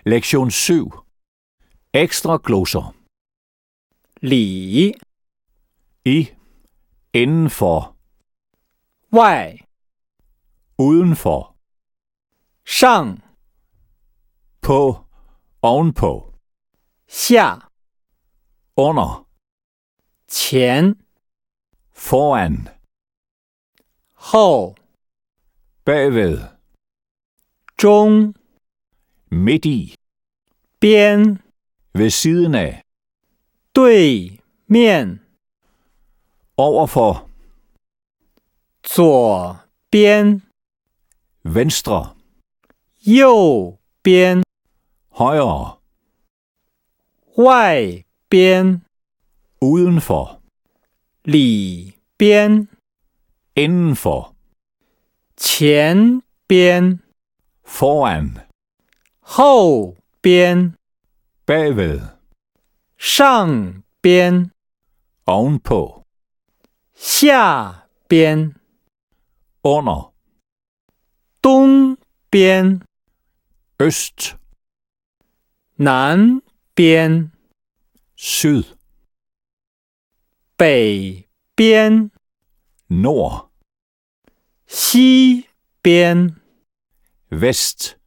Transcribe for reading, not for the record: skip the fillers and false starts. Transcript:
Lektion 7. Ekstra glosser. 里 I, indenfor, 外 udenfor, 上 på, ovenpå, 下 under, 前 foran, 后 bagved, 中 midt i, 边 ved siden af, 对面 overfor, 左边 venstre, 右边 højre, 外边 udenfor, 里边 indenfor, 前边 foran, 后边 bagved, 上边 ovenpå, 下边 under, 东边 øst, 南边 syd, 北边 nord, 西边 vest,